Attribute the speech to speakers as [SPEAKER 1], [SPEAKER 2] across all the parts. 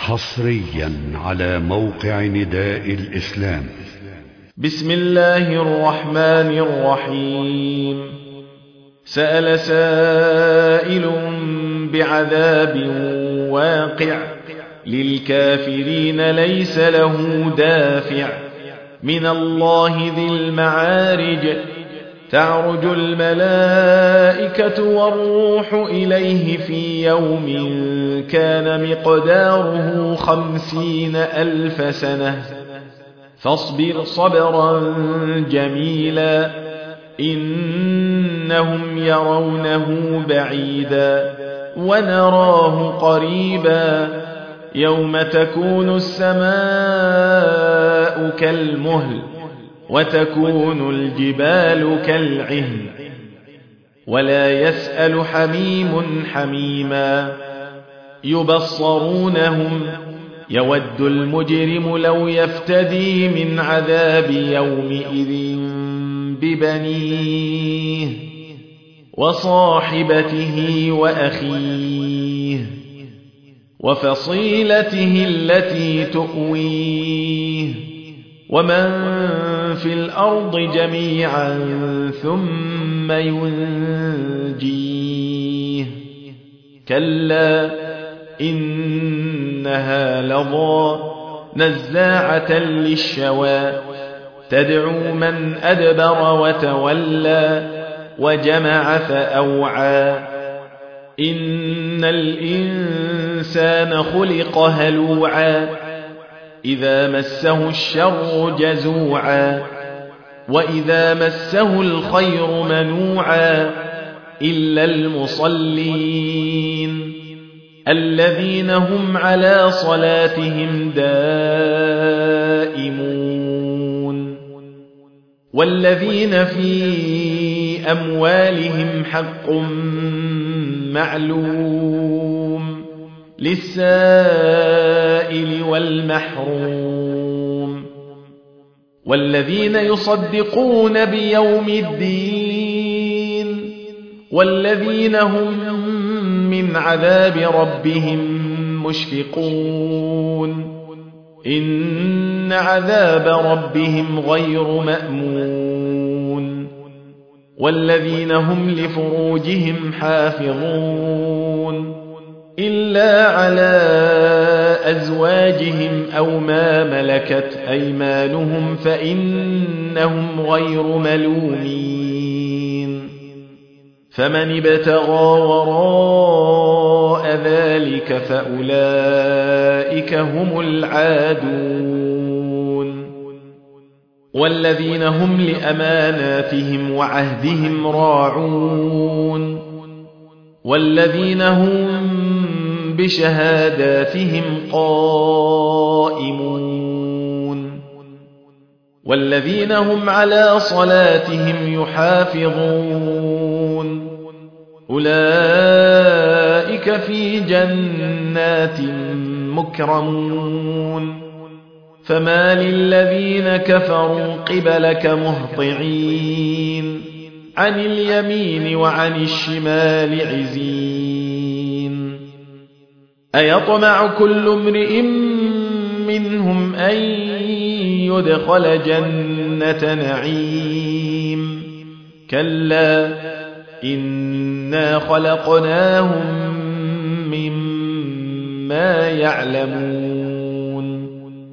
[SPEAKER 1] حصريا على موقع نداء الإسلام.
[SPEAKER 2] بسم الله الرحمن الرحيم. سأل سائل بعذاب واقع للكافرين ليس له دافع من الله ذي المعارج تعرج الملائكة والروح إليه في يوم كان مقداره 50,000 سنة فاصبر صبرا جميلا إنهم يرونه بعيدا ونراه قريبا يوم تكون السماء كالمهل وتكون الجبال كالعهن ولا يسأل حميم حميما يبصرونهم يود المجرم لو يفتدي من عذاب يومئذ ببنيه وصاحبته وأخيه وفصيلته التي تؤويه ومن في الأرض جميعا ثم ينجيه كلا إنها لظى نزاعة للشوى تدعو من أدبر وتولى وجمع فأوعى إن الإنسان خلق هلوعا إذا مسه الشر جزوعا وإذا مسه الخير منوعا إلا المصلين الذين هم على صلاتهم دائمون والذين في أموالهم حق معلوم للسائل والمحروم والذين يصدقون بيوم الدين والذين هم من عذاب ربهم مشفقون إن عذاب ربهم غير مأمون والذين هم لفروجهم حافظون إلا على أزواجهم أو ما ملكت أيمانهم فإنهم غير ملومين فمن ابتغى وراء ذلك فأولئك هم العادون والذين هم لأماناتهم وعهدهم راعون والذين هم بشهاداتهم قائمون والذين هم على صلاتهم يحافظون أولئك في جنات مكرمون فما للذين كفروا قبلك مهطعين عن اليمين وعن الشمال عزين أيطمع كل امرئ منهم أن يدخل جنة نعيم كلا إنا خلقناهم مما يعلمون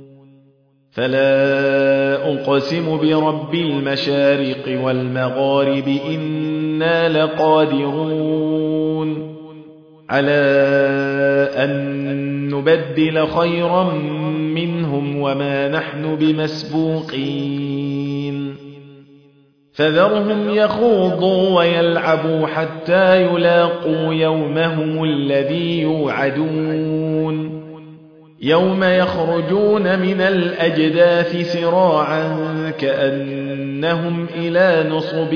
[SPEAKER 2] فلا أقسم برب المشارق والمغارب إنا لقادرون على أن نبدل خيرا منهم وما نحن بمسبوقين فذرهم يخوضوا ويلعبوا حتى يلاقوا يومهم الذي يوعدون يوم يخرجون من الأجداث سراعا كأنهم إلى نصب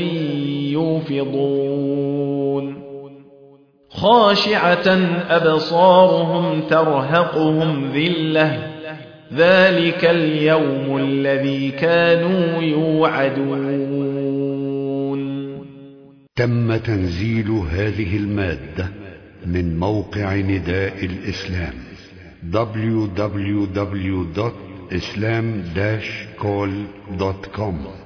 [SPEAKER 2] يوفضون خاشعة أبصارهم ترهقهم ذلة ذلك اليوم الذي كانوا يوعدون.
[SPEAKER 1] تم تنزيل هذه المادة من موقع نداء الإسلام www.islam-call.com